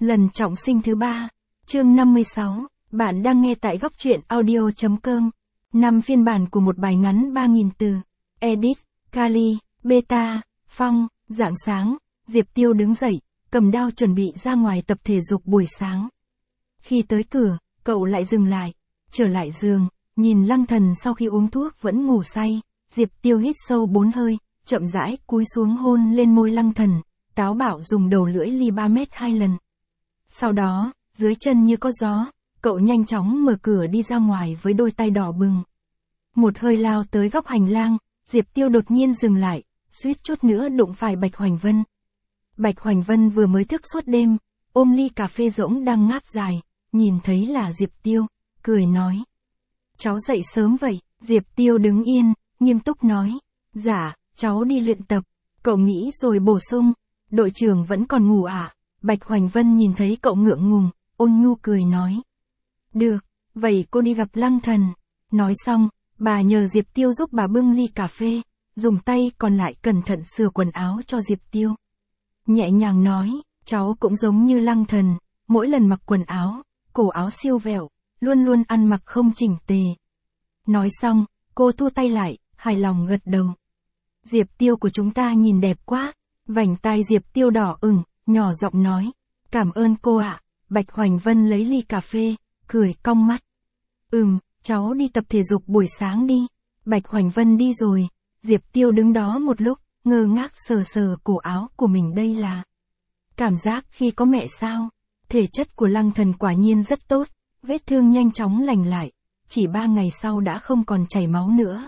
Lần trọng sinh thứ 3, chương 56, bạn đang nghe tại góc truyện audio.com. 5 phiên bản của một bài ngắn 3.000 từ. Edit, Kali, Beta, Phong, rạng sáng, Diệp Tiêu đứng dậy, cầm đao chuẩn bị ra ngoài tập thể dục buổi sáng. Khi tới cửa, cậu lại dừng lại, trở lại giường, nhìn Lăng Thần sau khi uống thuốc vẫn ngủ say. Diệp Tiêu hít sâu 4 hơi, chậm rãi cúi xuống hôn lên môi Lăng Thần, táo bạo dùng đầu lưỡi li 3 mét 2 lần. Sau đó, dưới chân như có gió, cậu nhanh chóng mở cửa đi ra ngoài với đôi tay đỏ bừng. Một hơi lao tới góc hành lang, Diệp Tiêu đột nhiên dừng lại, suýt chút nữa đụng phải Bạch Hoành Vân. Bạch Hoành Vân vừa mới thức suốt đêm, ôm ly cà phê rỗng đang ngáp dài, nhìn thấy là Diệp Tiêu, cười nói. Cháu dậy sớm vậy, Diệp Tiêu đứng yên, nghiêm túc nói. Dạ, cháu đi luyện tập. Cậu nghĩ rồi bổ sung, đội trưởng vẫn còn ngủ à? Bạch Hoành Vân nhìn thấy cậu ngượng ngùng, ôn nhu cười nói. Được, vậy cô đi gặp Lăng Thần. Nói xong, bà nhờ Diệp Tiêu giúp bà bưng ly cà phê, dùng tay còn lại cẩn thận sửa quần áo cho Diệp Tiêu. Nhẹ nhàng nói, cháu cũng giống như Lăng Thần, mỗi lần mặc quần áo, cổ áo siêu vẹo, luôn luôn ăn mặc không chỉnh tề. Nói xong, cô thu tay lại, hài lòng gật đầu. Diệp Tiêu của chúng ta nhìn đẹp quá. Vành tai Diệp Tiêu đỏ ửng, nhỏ giọng nói. Cảm ơn cô ạ. Bạch Hoành Vân lấy ly cà phê, cười cong mắt. Cháu đi tập thể dục buổi sáng đi. Bạch Hoành Vân đi rồi. Diệp Tiêu đứng đó một lúc, ngơ ngác sờ sờ cổ áo của mình. Đây là cảm giác khi có mẹ sao? Thể chất của Lăng Thần quả nhiên rất tốt, vết thương nhanh chóng lành lại, chỉ 3 ngày sau đã không còn chảy máu nữa.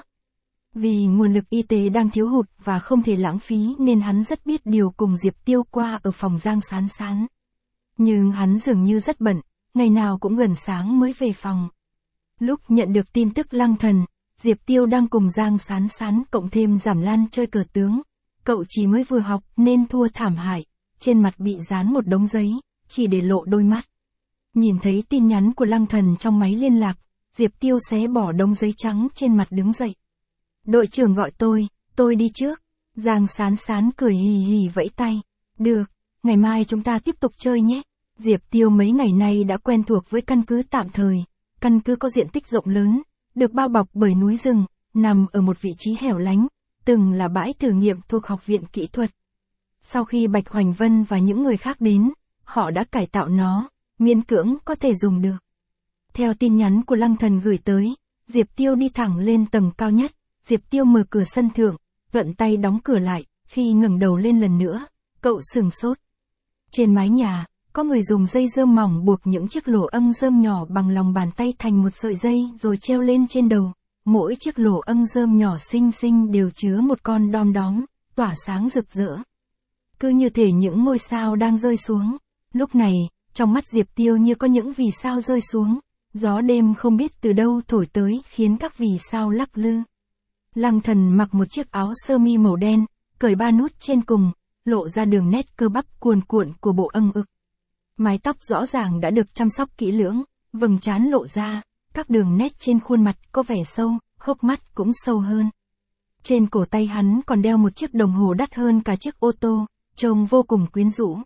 Vì nguồn lực y tế đang thiếu hụt và không thể lãng phí nên hắn rất biết điều cùng Diệp Tiêu qua ở phòng Giang Sán Sán. Nhưng hắn dường như rất bận, ngày nào cũng gần sáng mới về phòng. Lúc nhận được tin tức Lăng Thần, Diệp Tiêu đang cùng Giang Sán Sán cộng thêm Giảm Lan chơi cờ tướng. Cậu chỉ mới vừa học nên thua thảm hại, trên mặt bị dán một đống giấy, chỉ để lộ đôi mắt. Nhìn thấy tin nhắn của Lăng Thần trong máy liên lạc, Diệp Tiêu xé bỏ đống giấy trắng trên mặt đứng dậy. Đội trưởng gọi tôi đi trước. Giang Sán Sán cười hì hì vẫy tay. Được, ngày mai chúng ta tiếp tục chơi nhé. Diệp Tiêu mấy ngày nay đã quen thuộc với căn cứ tạm thời. Căn cứ có diện tích rộng lớn, được bao bọc bởi núi rừng, nằm ở một vị trí hẻo lánh, từng là bãi thử nghiệm thuộc Học viện Kỹ thuật. Sau khi Bạch Hoành Vân và những người khác đến, họ đã cải tạo nó, miễn cưỡng có thể dùng được. Theo tin nhắn của Lăng Thần gửi tới, Diệp Tiêu đi thẳng lên tầng cao nhất. Diệp Tiêu mở cửa sân thượng, thuận tay đóng cửa lại, khi ngẩng đầu lên lần nữa, cậu sửng sốt. Trên mái nhà, có người dùng dây rơm mỏng buộc những chiếc lỗ ong rơm nhỏ bằng lòng bàn tay thành một sợi dây rồi treo lên trên đầu. Mỗi chiếc lỗ ong rơm nhỏ xinh xinh đều chứa một con đom đóm, tỏa sáng rực rỡ. Cứ như thể những ngôi sao đang rơi xuống. Lúc này, trong mắt Diệp Tiêu như có những vì sao rơi xuống. Gió đêm không biết từ đâu thổi tới khiến các vì sao lắc lư. Lăng Thần mặc một chiếc áo sơ mi màu đen, cởi 3 nút trên cùng, lộ ra đường nét cơ bắp cuồn cuộn của bộ âng ực. Mái tóc rõ ràng đã được chăm sóc kỹ lưỡng, vầng trán lộ ra, các đường nét trên khuôn mặt có vẻ sâu, hốc mắt cũng sâu hơn. Trên cổ tay hắn còn đeo một chiếc đồng hồ đắt hơn cả chiếc ô tô, trông vô cùng quyến rũ.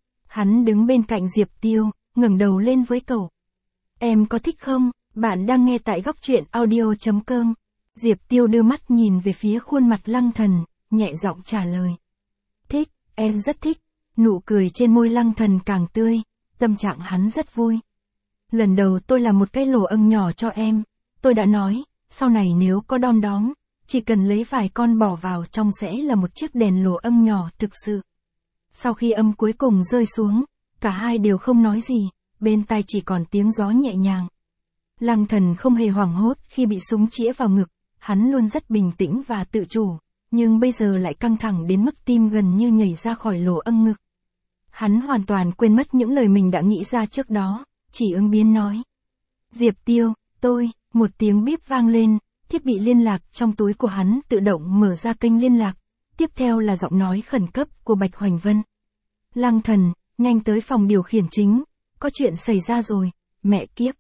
Hắn đứng bên cạnh Diệp Tiêu, ngẩng đầu lên với cậu. Em có thích không? Bạn đang nghe tại góc truyện audio.com. Diệp Tiêu đưa mắt nhìn về phía khuôn mặt Lăng Thần, nhẹ giọng trả lời. Thích, em rất thích. Nụ cười trên môi Lăng Thần càng tươi, tâm trạng hắn rất vui. Lần đầu tôi làm một cái lỗ ong nhỏ cho em, tôi đã nói, sau này nếu có đom đóm, chỉ cần lấy vài con bỏ vào trong sẽ là một chiếc đèn lỗ ong nhỏ thực sự. Sau khi âm cuối cùng rơi xuống, cả hai đều không nói gì, bên tai chỉ còn tiếng gió nhẹ nhàng. Lăng Thần không hề hoảng hốt khi bị súng chĩa vào ngực. Hắn luôn rất bình tĩnh và tự chủ, nhưng bây giờ lại căng thẳng đến mức tim gần như nhảy ra khỏi lỗ ong ngực. Hắn hoàn toàn quên mất những lời mình đã nghĩ ra trước đó, chỉ ứng biến nói. Diệp Tiêu, một tiếng bíp vang lên, thiết bị liên lạc trong túi của hắn tự động mở ra kênh liên lạc, tiếp theo là giọng nói khẩn cấp của Bạch Hoành Vân. Lăng Thần, nhanh tới phòng điều khiển chính, có chuyện xảy ra rồi, mẹ kiếp.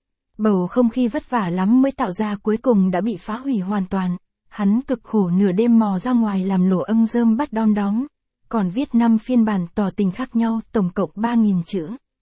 Bầu không khí vất vả lắm mới tạo ra cuối cùng đã bị phá hủy hoàn toàn. Hắn cực khổ nửa đêm mò ra ngoài làm lỗ ong rơm bắt đom đóm, còn viết 5 phiên bản tỏ tình khác nhau tổng cộng 3.000 chữ.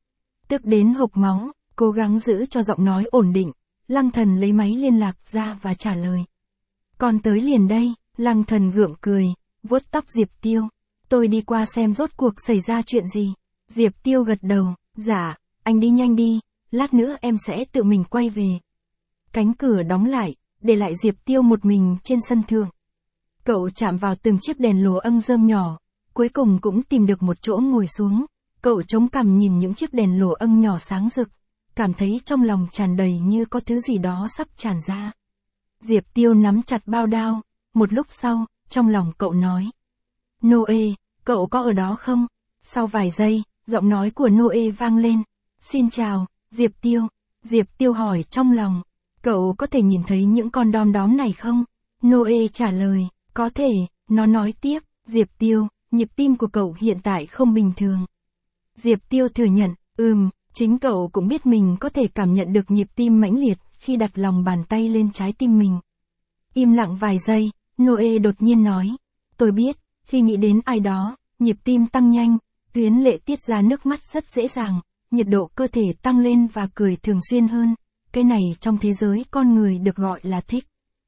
Tức đến hộc máu, cố gắng giữ cho giọng nói ổn định. Lăng Thần lấy máy liên lạc ra và trả lời. Con tới liền đây. Lăng Thần gượng cười, vuốt tóc Diệp Tiêu. Tôi đi qua xem rốt cuộc xảy ra chuyện gì. Diệp Tiêu gật đầu, dạ, anh đi nhanh đi, lát nữa em sẽ tự mình quay về. Cánh cửa đóng lại, để lại Diệp Tiêu một mình trên sân thượng. Cậu chạm vào từng chiếc đèn lồ âm rơm nhỏ, cuối cùng cũng tìm được một chỗ ngồi xuống. Cậu chống cằm nhìn những chiếc đèn lồ âm nhỏ sáng rực, cảm thấy trong lòng tràn đầy như có thứ gì đó sắp tràn ra. Diệp Tiêu nắm chặt bao đao, một lúc sau, trong lòng cậu nói. Noe, cậu có ở đó không? Sau vài giây, giọng nói của Noe vang lên. Xin chào, Diệp Tiêu. Diệp Tiêu hỏi trong lòng. Cậu có thể nhìn thấy những con đom đóm này không? Noe trả lời, có thể. Nó nói tiếp, Diệp Tiêu, nhịp tim của cậu hiện tại không bình thường. Diệp Tiêu thừa nhận, chính cậu cũng biết mình có thể cảm nhận được nhịp tim mãnh liệt khi đặt lòng bàn tay lên trái tim mình. Im lặng vài giây, Noe đột nhiên nói, tôi biết, khi nghĩ đến ai đó, nhịp tim tăng nhanh, tuyến lệ tiết ra nước mắt rất dễ dàng, nhiệt độ cơ thể tăng lên và cười thường xuyên hơn. Cái này trong thế giới con người được gọi là thích.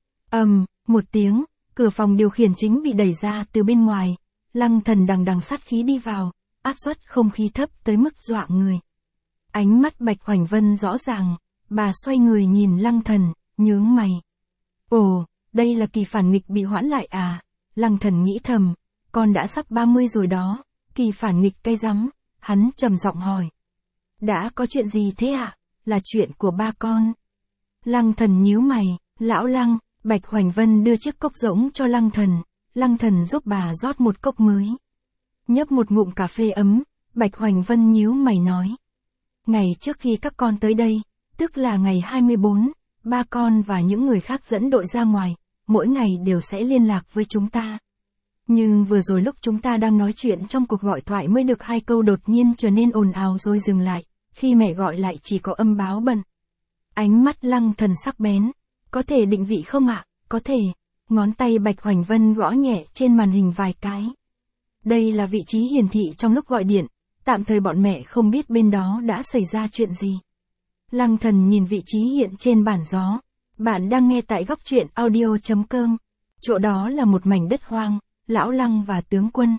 Một tiếng, cửa phòng điều khiển chính bị đẩy ra từ bên ngoài. Lăng Thần đằng đằng sát khí đi vào, áp suất không khí thấp tới mức dọa người. Ánh mắt Bạch Hoành Vân rõ ràng, bà xoay người nhìn Lăng Thần, nhướng mày. Ồ, đây là kỳ phản nghịch bị hoãn lại à? Lăng Thần nghĩ thầm, con đã sắp 30 rồi đó, kỳ phản nghịch cay rắm, hắn trầm giọng hỏi. Đã có chuyện gì thế ạ? Là chuyện của ba con. Lăng Thần nhíu mày, lão Lăng, Bạch Hoành Vân đưa chiếc cốc rỗng cho Lăng Thần, Lăng Thần giúp bà rót một cốc mới. Nhấp một ngụm cà phê ấm, Bạch Hoành Vân nhíu mày nói. Ngày trước khi các con tới đây, tức là ngày 24, ba con và những người khác dẫn đội ra ngoài, mỗi ngày đều sẽ liên lạc với chúng ta. Nhưng vừa rồi lúc chúng ta đang nói chuyện trong cuộc gọi thoại mới được 2 câu đột nhiên trở nên ồn ào rồi dừng lại, khi mẹ gọi lại chỉ có âm báo bận. Ánh mắt Lăng Thần sắc bén, có thể định vị không ạ? Có thể. Ngón tay Bạch Hoành Vân gõ nhẹ trên màn hình vài cái. Đây là vị trí hiển thị trong lúc gọi điện, tạm thời bọn mẹ không biết bên đó đã xảy ra chuyện gì. Lăng Thần nhìn vị trí hiện trên bản gió. Bạn đang nghe tại góc truyện audio.com. Chỗ đó là một mảnh đất hoang, lão Lăng và tướng quân.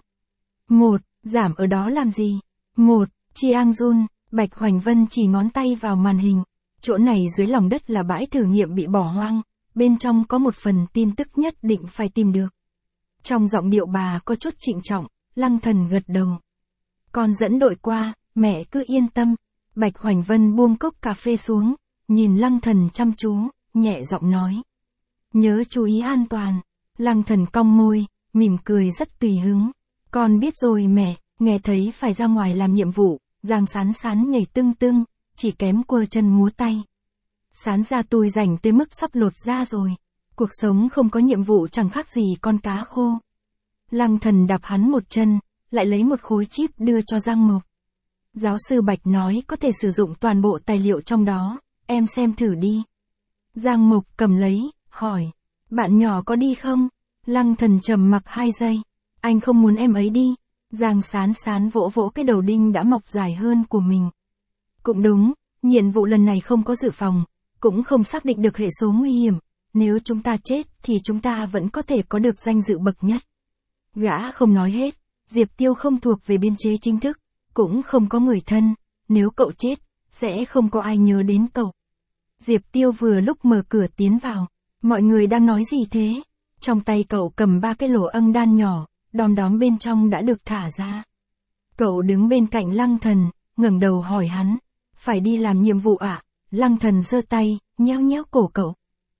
Giảm ở đó làm gì? Chiang Jun, Bạch Hoành Vân chỉ ngón tay vào màn hình. Chỗ này dưới lòng đất là bãi thử nghiệm bị bỏ hoang, bên trong có một phần tin tức nhất định phải tìm được. Trong giọng điệu bà có chút trịnh trọng, Lăng Thần gật đầu. Con dẫn đội qua, mẹ cứ yên tâm. Bạch Hoành Vân buông cốc cà phê xuống, nhìn Lăng Thần chăm chú, nhẹ giọng nói. Nhớ chú ý an toàn. Lăng Thần cong môi, mỉm cười rất tùy hứng. Con biết rồi mẹ, nghe thấy phải ra ngoài làm nhiệm vụ, Giang Sán Sán nhảy tưng tưng, chỉ kém quơ chân múa tay. Sán ra tôi rảnh tới mức sắp lột da rồi. Cuộc sống không có nhiệm vụ chẳng khác gì con cá khô. Lăng Thần đạp hắn một chân, lại lấy một khối chip đưa cho Giang Mộc. Giáo sư Bạch nói có thể sử dụng toàn bộ tài liệu trong đó, em xem thử đi. Giang Mộc cầm lấy, hỏi. Bạn nhỏ có đi không? Lăng Thần trầm mặc 2 giây. Anh không muốn em ấy đi. Giang Sán Sán vỗ vỗ cái đầu đinh đã mọc dài hơn của mình. Cũng đúng, nhiệm vụ lần này không có dự phòng, cũng không xác định được hệ số nguy hiểm. Nếu chúng ta chết thì chúng ta vẫn có thể có được danh dự bậc nhất. Gã không nói hết, Diệp Tiêu không thuộc về biên chế chính thức, cũng không có người thân, nếu cậu chết, sẽ không có ai nhớ đến cậu. Diệp Tiêu vừa lúc mở cửa tiến vào, mọi người đang nói gì thế? Trong tay cậu cầm 3 cái lỗ âng đan nhỏ, đom đóm bên trong đã được thả ra. Cậu đứng bên cạnh Lăng Thần, ngẩng đầu hỏi hắn, phải đi làm nhiệm vụ ạ? Lăng Thần giơ tay, nhéo nhéo cổ cậu.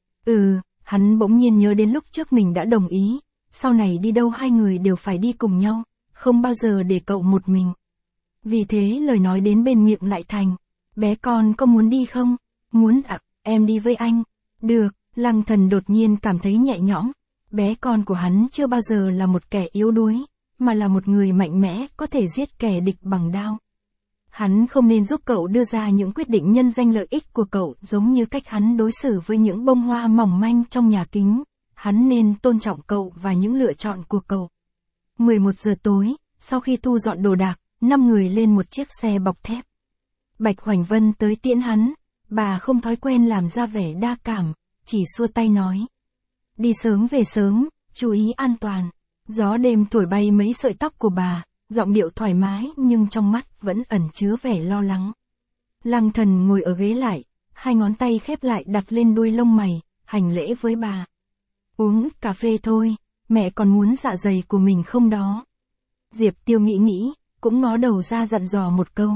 Hắn bỗng nhiên nhớ đến lúc trước mình đã đồng ý, sau này đi đâu 2 người đều phải đi cùng nhau, không bao giờ để cậu một mình. Vì thế lời nói đến bên miệng lại thành, bé con có muốn đi không? Muốn ạ, em đi với anh. Được, Lăng Thần đột nhiên cảm thấy nhẹ nhõm. Bé con của hắn chưa bao giờ là một kẻ yếu đuối, mà là một người mạnh mẽ có thể giết kẻ địch bằng đao. Hắn không nên giúp cậu đưa ra những quyết định nhân danh lợi ích của cậu giống như cách hắn đối xử với những bông hoa mỏng manh trong nhà kính. Hắn nên tôn trọng cậu và những lựa chọn của cậu. 11 giờ tối, sau khi thu dọn đồ đạc, 5 người lên một chiếc xe bọc thép. Bạch Hoành Vân tới tiễn hắn, bà không thói quen làm ra vẻ đa cảm, chỉ xua tay nói. Đi sớm về sớm, chú ý an toàn. Gió đêm thổi bay mấy sợi tóc của bà, giọng điệu thoải mái nhưng trong mắt vẫn ẩn chứa vẻ lo lắng. Lăng Thần ngồi ở ghế lại, hai ngón tay khép lại đặt lên đuôi lông mày, hành lễ với bà. Uống cà phê thôi, mẹ còn muốn dạ dày của mình không đó. Diệp Tiêu nghĩ, cũng ngó đầu ra dặn dò một câu.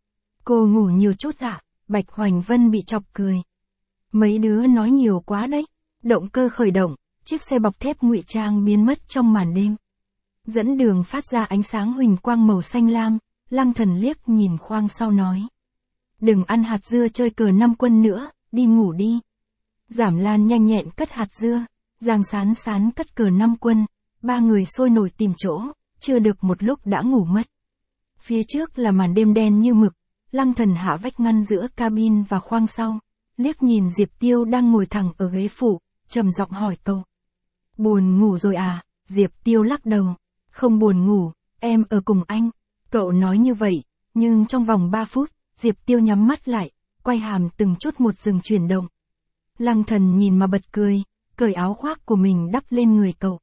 Cô ngủ nhiều chút ạ? Bạch Hoành Vân bị chọc cười. Mấy đứa nói nhiều quá đấy. Động cơ khởi động, chiếc xe bọc thép ngụy trang biến mất trong màn đêm. Dẫn đường phát ra ánh sáng huỳnh quang màu xanh lam, Lăng Thần liếc nhìn khoang sau nói. Đừng ăn hạt dưa chơi cờ 5 quân nữa, đi ngủ đi. Giảm Lan nhanh nhẹn cất hạt dưa, Giang Sán Sán cất cờ 5 quân, ba người sôi nổi tìm chỗ, chưa được một lúc đã ngủ mất. Phía trước là màn đêm đen như mực, Lăng Thần hạ vách ngăn giữa cabin và khoang sau, liếc nhìn Diệp Tiêu đang ngồi thẳng ở ghế phụ, trầm giọng hỏi câu. Buồn ngủ rồi à? Diệp Tiêu lắc đầu. Không buồn ngủ, em ở cùng anh. Cậu nói như vậy, nhưng trong vòng 3 phút, Diệp Tiêu nhắm mắt lại, quay hàm từng chút một dừng chuyển động. Lăng Thần nhìn mà bật cười, cởi áo khoác của mình đắp lên người cậu.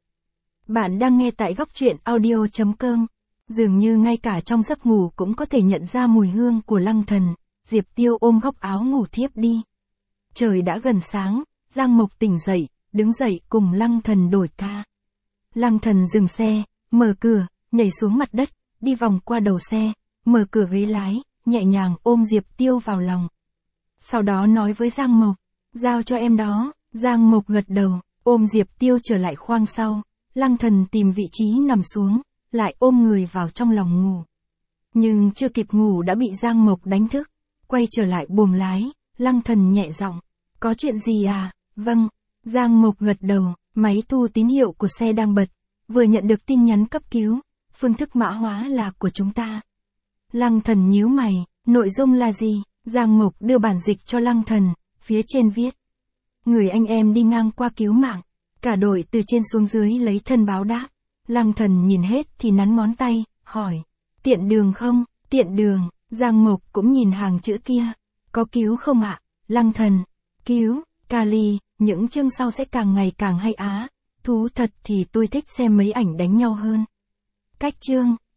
Bạn đang nghe tại góc truyện audio.com. Dường như ngay cả trong giấc ngủ cũng có thể nhận ra mùi hương của Lăng Thần, Diệp Tiêu ôm góc áo ngủ thiếp đi. Trời đã gần sáng, Giang Mộc tỉnh dậy, đứng dậy cùng Lăng Thần đổi ca. Lăng Thần dừng xe, mở cửa, nhảy xuống mặt đất, đi vòng qua đầu xe, mở cửa ghế lái, nhẹ nhàng ôm Diệp Tiêu vào lòng. Sau đó nói với Giang Mộc, giao cho em đó. Giang Mộc gật đầu, ôm Diệp Tiêu trở lại khoang sau. Lăng Thần tìm vị trí nằm xuống, lại ôm người vào trong lòng ngủ. Nhưng chưa kịp ngủ đã bị Giang Mộc đánh thức. Quay trở lại buồng lái, Lăng Thần nhẹ giọng, có chuyện gì à? Vâng. Giang Mộc gật đầu, máy thu tín hiệu của xe đang bật, vừa nhận được tin nhắn cấp cứu, phương thức mã hóa là của chúng ta. Lăng Thần nhíu mày, nội dung là gì? Giang Mộc đưa bản dịch cho Lăng Thần, phía trên viết. Người anh em đi ngang qua cứu mạng, cả đội từ trên xuống dưới lấy thân báo đáp. Lăng Thần nhìn hết thì nắn ngón tay, hỏi, tiện đường không? Tiện đường. Giang Mộc cũng nhìn hàng chữ kia, có cứu không ạ? Lăng Thần, cứu, Kali, những chương sau sẽ càng ngày càng hay á. Thú thật thì tôi thích xem mấy ảnh đánh nhau hơn. Cách chương,